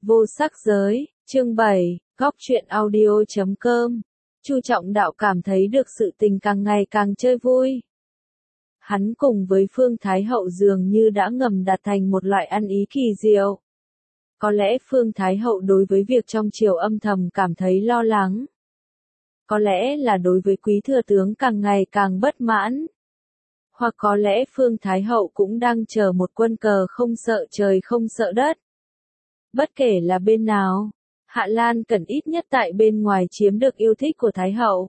Vô sắc giới, chương 7, góc truyện audio.com. Chu Trọng Đạo cảm thấy được sự tình càng ngày càng chơi vui. Hắn cùng với Phương Thái Hậu dường như đã ngầm đạt thành một loại ăn ý kỳ diệu. Có lẽ Phương Thái Hậu đối với việc trong triều âm thầm cảm thấy lo lắng. Có lẽ là đối với Quý Thừa Tướng càng ngày càng bất mãn. Hoặc có lẽ Phương Thái Hậu cũng đang chờ một quân cờ không sợ trời không sợ đất. Bất kể là bên nào, Hạ Lan Cẩn ít nhất tại bên ngoài chiếm được yêu thích của Thái Hậu.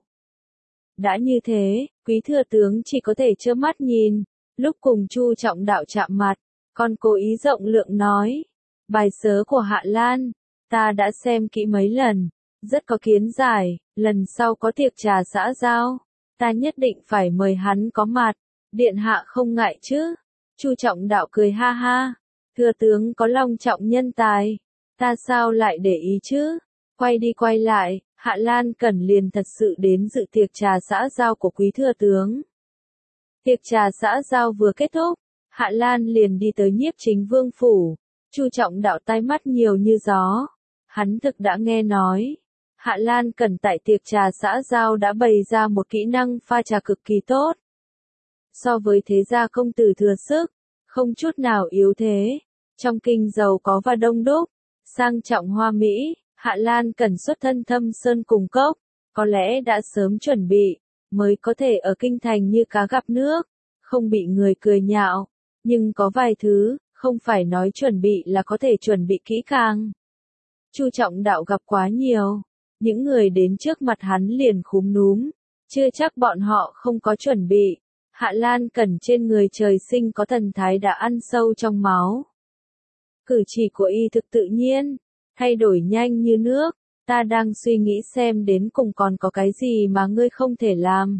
Đã như thế, Quý Thừa Tướng chỉ có thể trơ mắt nhìn. Lúc cùng Chu Trọng Đạo chạm mặt, còn cố ý rộng lượng nói. Bài sớ của Hạ Lan, ta đã xem kỹ mấy lần, rất có kiến giải, lần sau có tiệc trà xã giao, ta nhất định phải mời hắn có mặt, điện hạ không ngại chứ? Chu Trọng Đạo cười ha ha, Thừa tướng có long trọng nhân tài, ta sao lại để ý chứ? Quay đi quay lại, Hạ Lan Cẩn liền thật sự đến dự tiệc trà xã giao của Quý Thừa Tướng. Tiệc trà xã giao vừa kết thúc, Hạ Lan liền đi tới Nhiếp Chính Vương phủ. Chu Trọng Đạo tai mắt nhiều như gió. Hắn thực đã nghe nói. Hạ Lan Cẩn tại tiệc trà xã giao đã bày ra một kỹ năng pha trà cực kỳ tốt. So với thế gia công tử thừa sức, không chút nào yếu thế. Trong kinh giàu có và đông đúc, sang trọng hoa mỹ, Hạ Lan Cẩn xuất thân Thâm Sơn cùng cốc, có lẽ đã sớm chuẩn bị, mới có thể ở kinh thành như cá gặp nước, không bị người cười nhạo. Nhưng có vài thứ, không phải nói chuẩn bị là có thể chuẩn bị kỹ càng. Chu Trọng Đạo gặp quá nhiều, những người đến trước mặt hắn liền khúm núm, chưa chắc bọn họ không có chuẩn bị. Hạ Lan Cẩn trên người trời sinh có thần thái đã ăn sâu trong máu. Cử chỉ của y thực tự nhiên, thay đổi nhanh như nước, ta đang suy nghĩ xem đến cùng còn có cái gì mà ngươi không thể làm.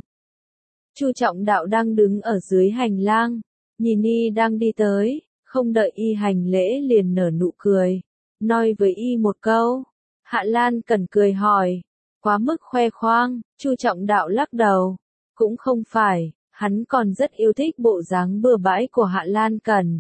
Chu Trọng Đạo đang đứng ở dưới hành lang, nhìn y đang đi tới. Không đợi y hành lễ liền nở nụ cười, nói với y một câu. Hạ Lan Cẩn cười hỏi, quá mức khoe khoang, Chu Trọng Đạo lắc đầu, cũng không phải, hắn còn rất yêu thích bộ dáng bừa bãi của Hạ Lan Cẩn.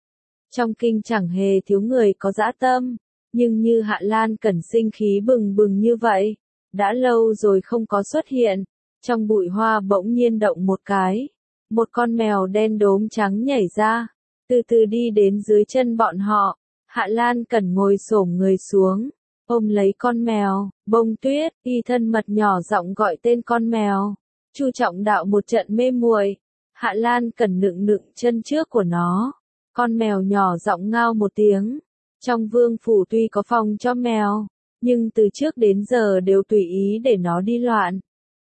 Trong kinh chẳng hề thiếu người có dã tâm, nhưng như Hạ Lan Cẩn sinh khí bừng bừng như vậy, đã lâu rồi không có xuất hiện. Trong bụi hoa bỗng nhiên động một cái, một con mèo đen đốm trắng nhảy ra. Từ từ đi đến dưới chân bọn họ, Hạ Lan Cẩn ngồi xổm người xuống, ôm lấy con mèo, Bông Tuyết, y thân mật nhỏ giọng gọi tên con mèo. Chu Trọng Đạo một trận mê muội, Hạ Lan Cẩn nựng nựng chân trước của nó, con mèo nhỏ giọng ngao một tiếng. Trong vương phủ tuy có phòng cho mèo, nhưng từ trước đến giờ đều tùy ý để nó đi loạn.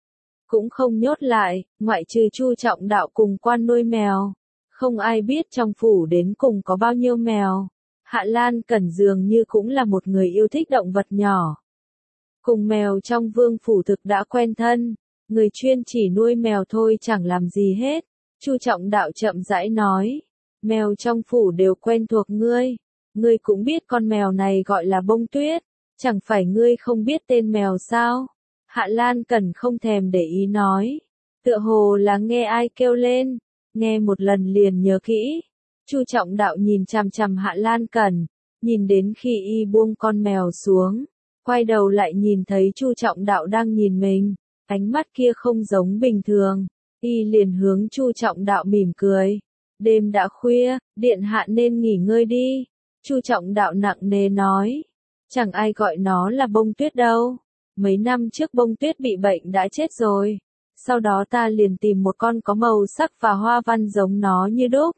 Cũng không nhốt lại, ngoại trừ Chu Trọng Đạo cùng quan nuôi mèo. Không ai biết trong phủ đến cùng có bao nhiêu mèo. Hạ Lan Cẩn dường như cũng là một người yêu thích động vật nhỏ. Cùng mèo trong vương phủ thực đã quen thân, người chuyên chỉ nuôi mèo thôi chẳng làm gì hết. Chu Trọng Đạo chậm rãi nói, mèo trong phủ đều quen thuộc ngươi. Ngươi cũng biết con mèo này gọi là Bông Tuyết, chẳng phải ngươi không biết tên mèo sao? Hạ Lan Cẩn không thèm để ý nói, tựa hồ là nghe ai kêu lên. Nghe một lần liền nhớ kỹ. Chu Trọng Đạo nhìn chằm chằm Hạ Lan Cẩn, nhìn đến khi y buông con mèo xuống, quay đầu lại nhìn thấy Chu Trọng Đạo đang nhìn mình, ánh mắt kia không giống bình thường, y liền hướng Chu Trọng Đạo mỉm cười. Đêm đã khuya, điện hạ nên nghỉ ngơi đi. Chu Trọng Đạo nặng nề nói, chẳng ai gọi nó là Bông Tuyết đâu. Mấy năm trước Bông Tuyết bị bệnh đã chết rồi. Sau đó ta liền tìm một con có màu sắc và hoa văn giống nó như đúc.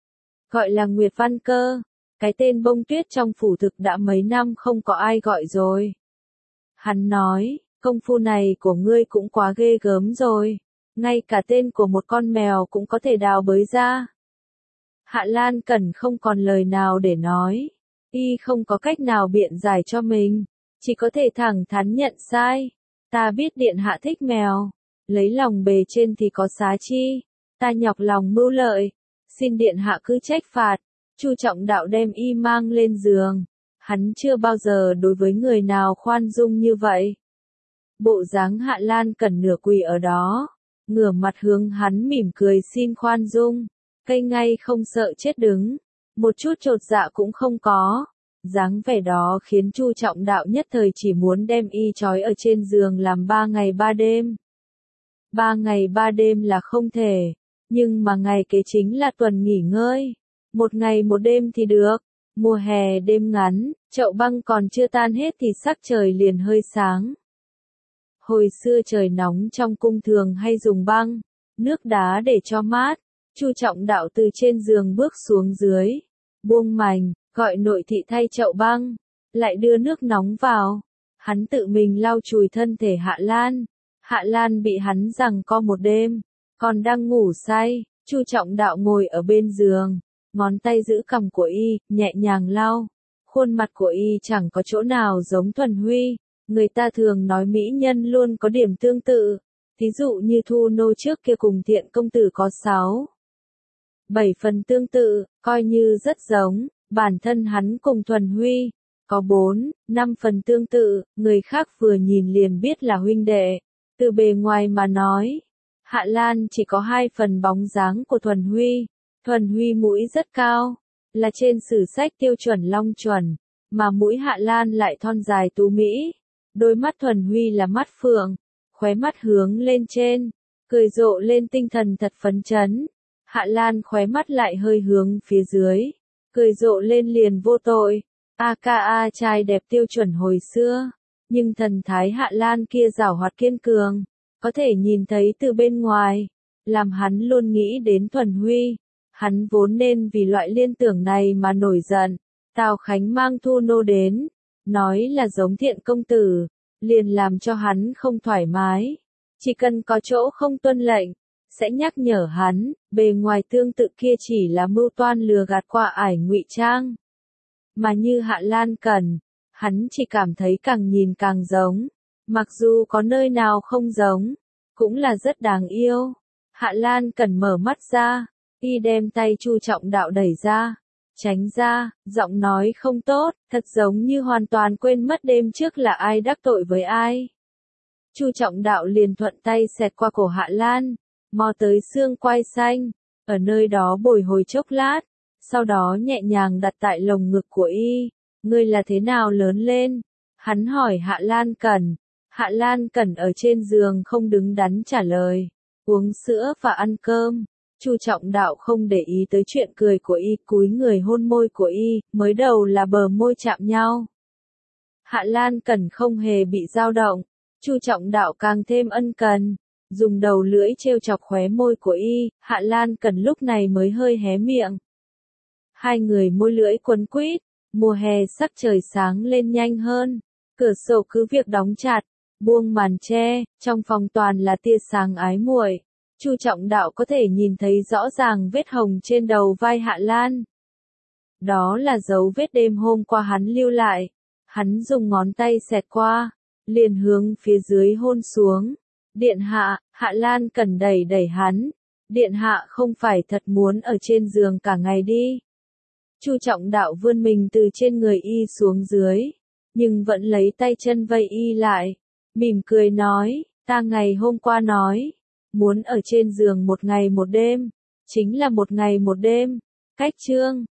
Gọi là Nguyệt Văn cơ. Cái tên Bông Tuyết trong phủ thực đã mấy năm không có ai gọi rồi. Hắn nói, công phu này của ngươi cũng quá ghê gớm rồi. Ngay cả tên của một con mèo cũng có thể đào bới ra. Hạ Lan Cẩn không còn lời nào để nói. Y không có cách nào biện giải cho mình. Chỉ có thể thẳng thắn nhận sai. Ta biết điện hạ thích mèo. Lấy lòng bề trên thì có xá chi, ta nhọc lòng mưu lợi, xin điện hạ cứ trách phạt. Chu Trọng Đạo đem y mang lên giường, hắn chưa bao giờ đối với người nào khoan dung như vậy. Bộ dáng Hạ Lan Cẩn nửa quỳ ở đó, ngửa mặt hướng hắn mỉm cười xin khoan dung, cây ngay không sợ chết đứng, một chút chột dạ cũng không có. Dáng vẻ đó khiến Chu Trọng Đạo nhất thời chỉ muốn đem y trói ở trên giường làm 3 ngày 3 đêm. 3 ngày 3 đêm là không thể, nhưng mà ngày kế chính là tuần nghỉ ngơi. 1 ngày 1 đêm thì được. Mùa hè đêm ngắn, chậu băng còn chưa tan hết thì sắc trời liền hơi sáng. Hồi xưa trời nóng trong cung thường hay dùng băng, nước đá để cho mát. Chu Trọng Đạo từ trên giường bước xuống dưới, buông mành, gọi nội thị thay chậu băng, lại đưa nước nóng vào. Hắn tự mình lau chùi thân thể Hạ Lan. Hạ Lan bị hắn giằng co một đêm, còn đang ngủ say. Chu Trọng Đạo ngồi ở bên giường, ngón tay giữ cằm của y, nhẹ nhàng lau. Khuôn mặt của y chẳng có chỗ nào giống Thuần Huy. Người ta thường nói mỹ nhân luôn có điểm tương tự. Ví dụ như Thu Nô trước kia cùng Thiện công tử có 7 phần tương tự, coi như rất giống. Bản thân hắn cùng Thuần Huy có 5 phần tương tự, người khác vừa nhìn liền biết là huynh đệ. Từ bề ngoài mà nói, Hạ Lan chỉ có 2 phần bóng dáng của Thuần Huy. Thuần Huy mũi rất cao, là trên sử sách tiêu chuẩn long chuẩn, mà mũi Hạ Lan lại thon dài tú mỹ. Đôi mắt Thuần Huy là mắt phượng, khóe mắt hướng lên trên, cười rộ lên tinh thần thật phấn chấn. Hạ Lan khóe mắt lại hơi hướng phía dưới, cười rộ lên liền vô tội. AKA trai đẹp tiêu chuẩn hồi xưa, nhưng thần thái Hạ Lan kia giảo hoạt kiên cường, có thể nhìn thấy từ bên ngoài, làm hắn luôn nghĩ đến Thuần Huy. Hắn vốn nên vì loại liên tưởng này mà nổi giận. Tào Khánh mang Thu Nô đến, nói là giống Thiện công tử, liền làm cho hắn không thoải mái. Chỉ cần có chỗ không tuân lệnh, sẽ nhắc nhở hắn, bề ngoài tương tự kia chỉ là mưu toan lừa gạt qua ải ngụy trang. Mà như Hạ Lan cần, hắn chỉ cảm thấy càng nhìn càng giống, mặc dù có nơi nào không giống, cũng là rất đáng yêu. Hạ Lan cần mở mắt ra, y đem tay Chu Trọng Đạo đẩy ra, tránh ra, giọng nói không tốt, thật giống như hoàn toàn quên mất đêm trước là ai đắc tội với ai. Chu Trọng Đạo liền thuận tay xẹt qua cổ Hạ Lan, mò tới xương quai xanh, ở nơi đó bồi hồi chốc lát, sau đó nhẹ nhàng đặt tại lồng ngực của y. Ngươi là thế nào lớn lên? Hắn hỏi Hạ Lan Cẩn. Hạ Lan Cẩn ở trên giường không đứng đắn trả lời, uống sữa và ăn cơm. Chu Trọng Đạo không để ý tới chuyện cười của y, cúi người hôn môi của y, mới đầu là bờ môi chạm nhau. Hạ Lan Cẩn không hề bị dao động, Chu Trọng Đạo càng thêm ân cần, dùng đầu lưỡi trêu chọc khóe môi của y. Hạ Lan Cẩn lúc này mới hơi hé miệng. Hai người môi lưỡi quấn quýt, mùa hè sắc trời sáng lên nhanh hơn, cửa sổ cứ việc đóng chặt, buông màn che, trong phòng toàn là tia sáng ái muội. Chu Trọng Đạo có thể nhìn thấy rõ ràng vết hồng trên đầu vai Hạ Lan. Đó là dấu vết đêm hôm qua hắn lưu lại. Hắn dùng ngón tay xẹt qua, liền hướng phía dưới hôn xuống. Điện hạ, Hạ Lan cần đẩy đẩy hắn. Điện hạ không phải thật muốn ở trên giường cả ngày đi. Chu Trọng Đạo vươn mình từ trên người y xuống dưới, nhưng vẫn lấy tay chân vây y lại, mỉm cười nói, ta ngày hôm qua nói, muốn ở trên giường 1 ngày 1 đêm, chính là 1 ngày 1 đêm. Cách chương